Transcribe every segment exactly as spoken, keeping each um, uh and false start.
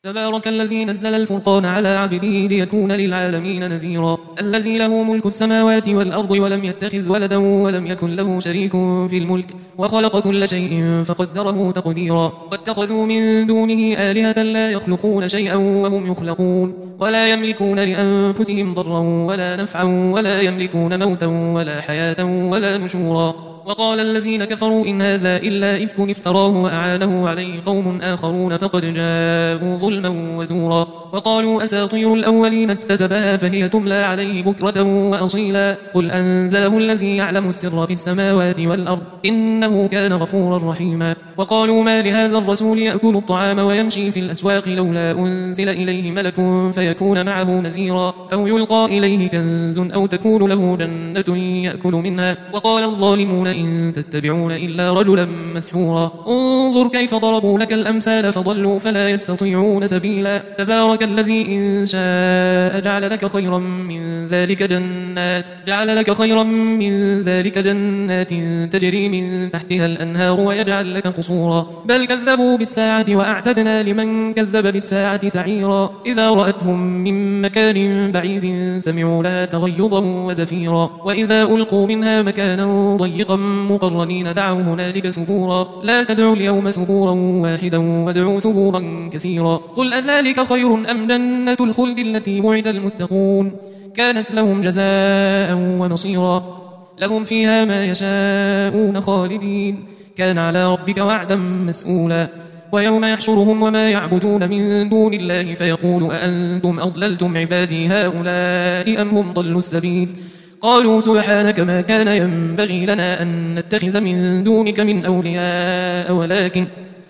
تبارك الذي نزل الفرقان على عبده ليكون للعالمين نذيرا. الذي له ملك السماوات والأرض ولم يتخذ ولدا ولم يكن له شريك في الملك وخلق كل شيء فقدره تقديرا. واتخذوا من دونه آلهة لا يخلقون شيئا وهم يخلقون ولا يملكون لأنفسهم ضرا ولا نفعا ولا يملكون موتا ولا حياة ولا نشورا. وقال الذين كفروا إن هذا إلا إفك افتراه وأعانه عليه قوم آخرون فقد جاءوا ظلما وزورا. وقالوا أساطير الأولين اكتتبها فهي تملى عليه بكرة وأصيلا. قل أنزله الذي يعلم السر في السماوات والأرض إنه كان غفورا رحيما. وقالوا ما لهذا الرسول يأكل الطعام ويمشي في الأسواق لولا أنزل إليه ملك فيكون معه نذيرا أو يلقى إليه كنز أو تكون له جنة يأكل منها. وقال الظالمون إن تتبعون إلا رجلا مسحورا. انظر كيف ضربوا لك الأمثال فضلوا فلا يستطيعون سبيلا. تبارك الذي إن شاء جعل لك خيرا من ذلك جنات جعل لك خيرا من ذلك جنات تجري من تحتها الأنهار ويجعل لك قصورا. بل كذبوا بالساعة وأعتدنا لمن كذب بالساعة سعيرا. إذا رأتهم من مكان بعيد سمعوا لها تغيظا وزفيرا. وإذا ألقوا منها مكانا ضيقا مقرنين دعوا هنالك سبورا. لا تدعوا اليوم سبورا واحدا وادعوا سبورا كثيرا. قل أذلك خير أم جنة الخلد التي وعد المتقون كانت لهم جزاء ونصيرا. لهم فيها ما يشاءون خالدين كان على ربك وعدا مسئولا. ويوم يحشرهم وما يعبدون من دون الله فيقول أأنتم أضللتم عبادي هؤلاء أم هم ضلوا السبيل قالوا سبحانك ما كان ينبغي لنا أن نتخذ من دونك من أولياء ولكن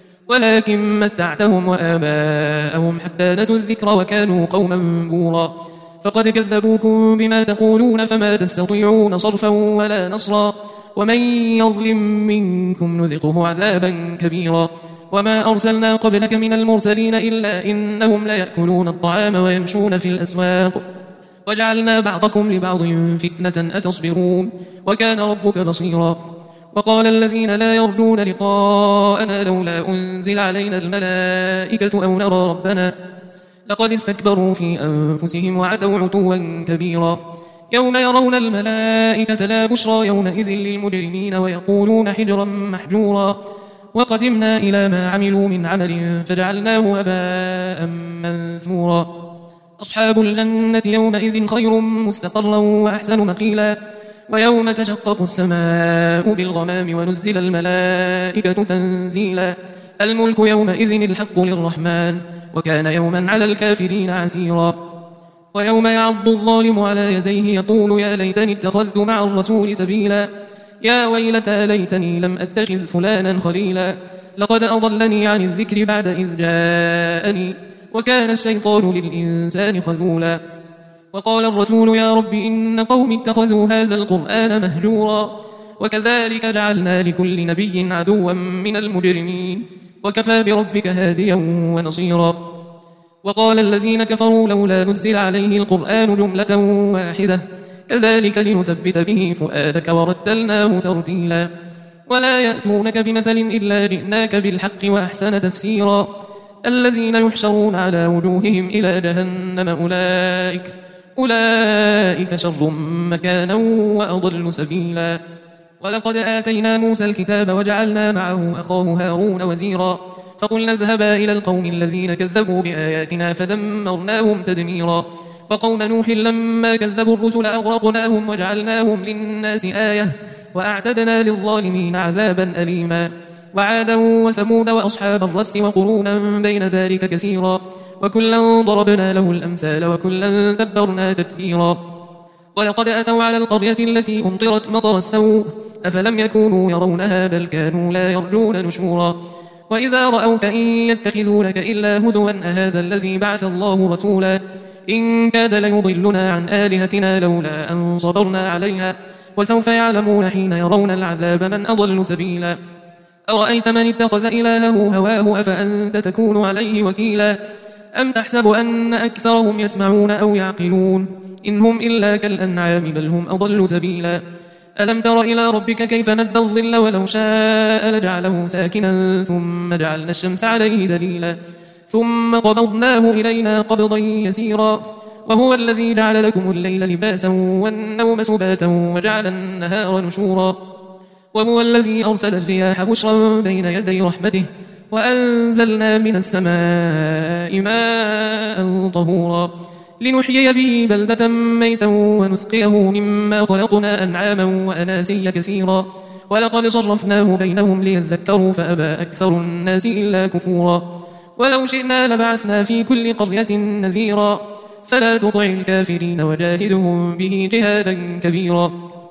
ولكن متعتهم وآباءهم حتى نسوا الذكر وكانوا قوما بورا. فقد كذبوكم بما تقولون فما تستطيعون صرفا ولا نصرا. ومن يظلم منكم نذقه عذابا كبيرا. وما أرسلنا قبلك من المرسلين إلا إنهم ليأكلون الطعام ويمشون في الأسواق وجعلنا بعضكم لبعض فتنة أتصبرون وكان ربك بصيرا. وقال الذين لا يرجون لقاءنا لولا أنزل علينا الملائكة أو نرى ربنا لقد استكبروا في أنفسهم وعتوا عتوا كبيرا. يوم يرون الملائكة لا بشرى يومئذ للمجرمين ويقولون حجرا محجورا. وقدمنا إلى ما عملوا من عمل فجعلناه هباء منثورا. أصحاب الجنة يومئذ خير مستقرا وأحسن مقيلا. ويوم تشقق السماء بالغمام ونزل الملائكة تنزيلا. الملك يومئذ الحق للرحمن وكان يوما على الكافرين عسيرا. ويوم يعض الظالم على يديه يقول يا ليتني اتخذت مع الرسول سبيلا. يا ويلتى ليتني لم أتخذ فلانا خليلا لقد أضلني عن الذكر بعد إذ جاءني وكان الشيطان للإنسان خذولا. وقال الرسول يا رب إن قوم اتخذوا هذا القرآن مهجورا. وكذلك جعلنا لكل نبي عدوا من المجرمين وكفى بربك هاديا ونصيرا. وقال الذين كفروا لولا نزل عليه القرآن جملة واحدة كذلك لنثبت به فؤادك ورتلناه ترتيلا. ولا يأتونك بمثل إلا جئناك بالحق وأحسن تفسيرا. الذين يحشرون على وجوههم إلى جهنم أولئك أولئك شر مكانا وأضل سبيلا. ولقد آتينا موسى الكتاب وجعلنا معه أخاه هارون وزيرا. فقلنا اذهبا إلى القوم الذين كذبوا بآياتنا فدمرناهم تدميرا. وقوم نوح لما كذبوا الرسل أغرقناهم وجعلناهم للناس آية وأعتدنا للظالمين عذابا أليما. وعادا وثمود وأصحاب الرس وقرونا بين ذلك كثيرا. وكلا ضربنا له الأمثال وكلا دبرنا تدبيرا. ولقد أتوا على القرية التي أمطرت مطر السوء أفلم يكونوا يرونها بل كانوا لا يرجون نشورا. وإذا رأوك إن يتخذونك إلا هزوا أهذا الذي بعث الله رسولا إن كاد ليضلنا عن آلهتنا لولا أن صبرنا عليها وسوف يعلمون حين يرون العذاب من أضل سبيلا. أرأيت من اتخذ إلهه هواه أفأنت تكون عليه وكيلا. أم تحسب أن أكثرهم يسمعون أو يعقلون إن هم إلا كالأنعام بل هم أضل سبيلا. ألم تر إلى ربك كيف مد الظل ولو شاء لجعله ساكنا ثم جعلنا الشمس عليه دليلا ثم قبضناه إلينا قبضا يسيرا وهو الذي جعل لكم الليل لباسا والنوم سباتا وجعل النهار نشورا وهو الذي أرسل الرياح بشرا بين يدي رحمته وأنزلنا من السماء ماء طهورا لنحيي به بلدة ميتا ونسقيه مما خلقنا أنعاما وأناسيا كثيرا ولقد صرفناه بينهم ليذكروا فأبى أكثر الناس إلا كفورا ولو شئنا لبعثنا في كل قرية نذيرا فلا تطع الكافرين وجاهدهم به جهادا كبيرا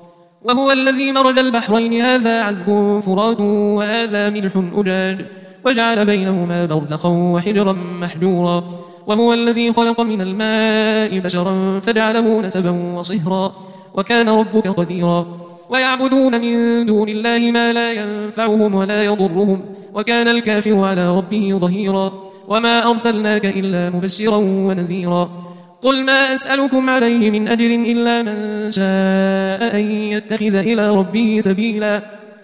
وهو الذي مرج البحرين هذا عذب فرات وهذا ملح أجاج وجعل بينهما برزخا وحجرا محجورا وهو الذي خلق من الماء بشرا فجعله نسبا وصهرا وكان ربك قديرا ويعبدون من دون الله ما لا ينفعهم ولا يضرهم وكان الكافر على ربه ظهيرا وما أرسلناك إلا مبشرا ونذيرا قل ما أسألكم عليه من أجر إلا من شاء أن يتخذ إلى ربه سبيلا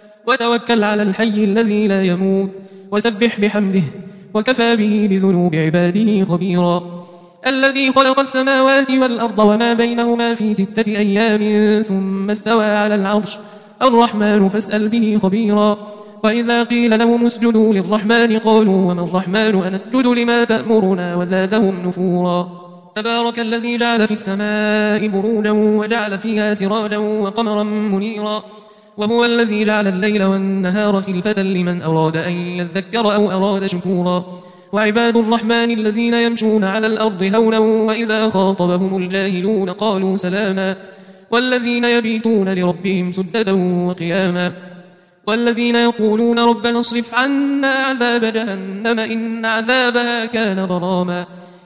وتوكل على الحي الذي لا يموت وسبح بحمده وكفى به بذنوب عباده خبيرا الذي خلق السماوات والأرض وما بينهما في ستة أيام ثم استوى على العرش الرحمن فاسأل به خبيرا وإذا قيل لهم اسجدوا للرحمن قالوا وما الرحمن أنسجد لما تأمرنا وزادهم نفورا تبارك الذي جعل في السماء بروجا وجعل فيها سراجا وقمرا منيرا وهو الذي جعل الليل والنهار خلفة لمن أراد أن يذكر أو أراد شكورا وعباد الرحمن الذين يمشون على الأرض هونا وإذا خاطبهم الجاهلون قالوا سلاما والذين يبيتون لربهم سجدا وقياما والذين يقولون ربنا اصرف عنا عذاب جهنم إن عذابها كان غراما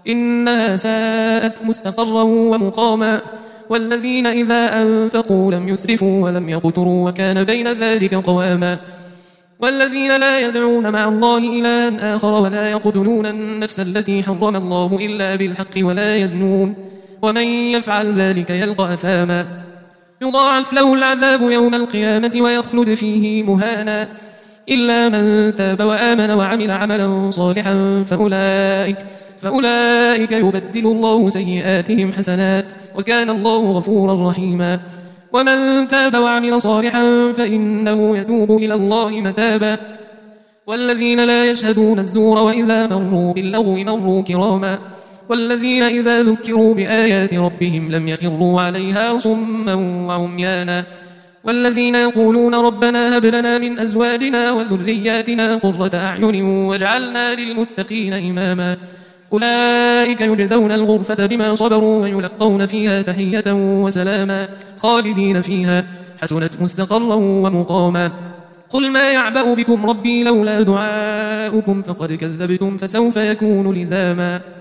إنها ساءت مستقرا ومقاما والذين إذا أنفقوا لم يسرفوا ولم يقتروا وكان بين ذلك قواما والذين لا يدعون مع الله إلها آخر ولا يقتلون النفس التي حرم الله إلا بالحق ولا يزنون ومن يفعل ذلك يلقى أثاما يضاعف له العذاب يوم القيامة ويخلد فيه مهانا إلا من تاب وآمن وعمل عملا صالحا فأولئك فأولئك يبدل الله سيئاتهم حسنات وكان الله غفورا رحيما ومن تاب وعمل صالحا فإنه يتوب إلى الله متابا والذين لا يشهدون الزور وإذا مروا باللغو مروا كراما والذين إذا ذكروا بآيات ربهم لم يخروا عليها صما وعميانا والذين يقولون ربنا هب لنا من أزواجنا وذرياتنا قرة أعين واجعلنا للمتقين إماما أولئك يجزون الغرفة بما صبروا ويلقون فيها تحية وسلاما خالدين فيها حسنت مستقرا ومقاما قل ما يعبأ بكم ربي لولا دعاؤكم فقد كذبتم فسوف يكون لزاما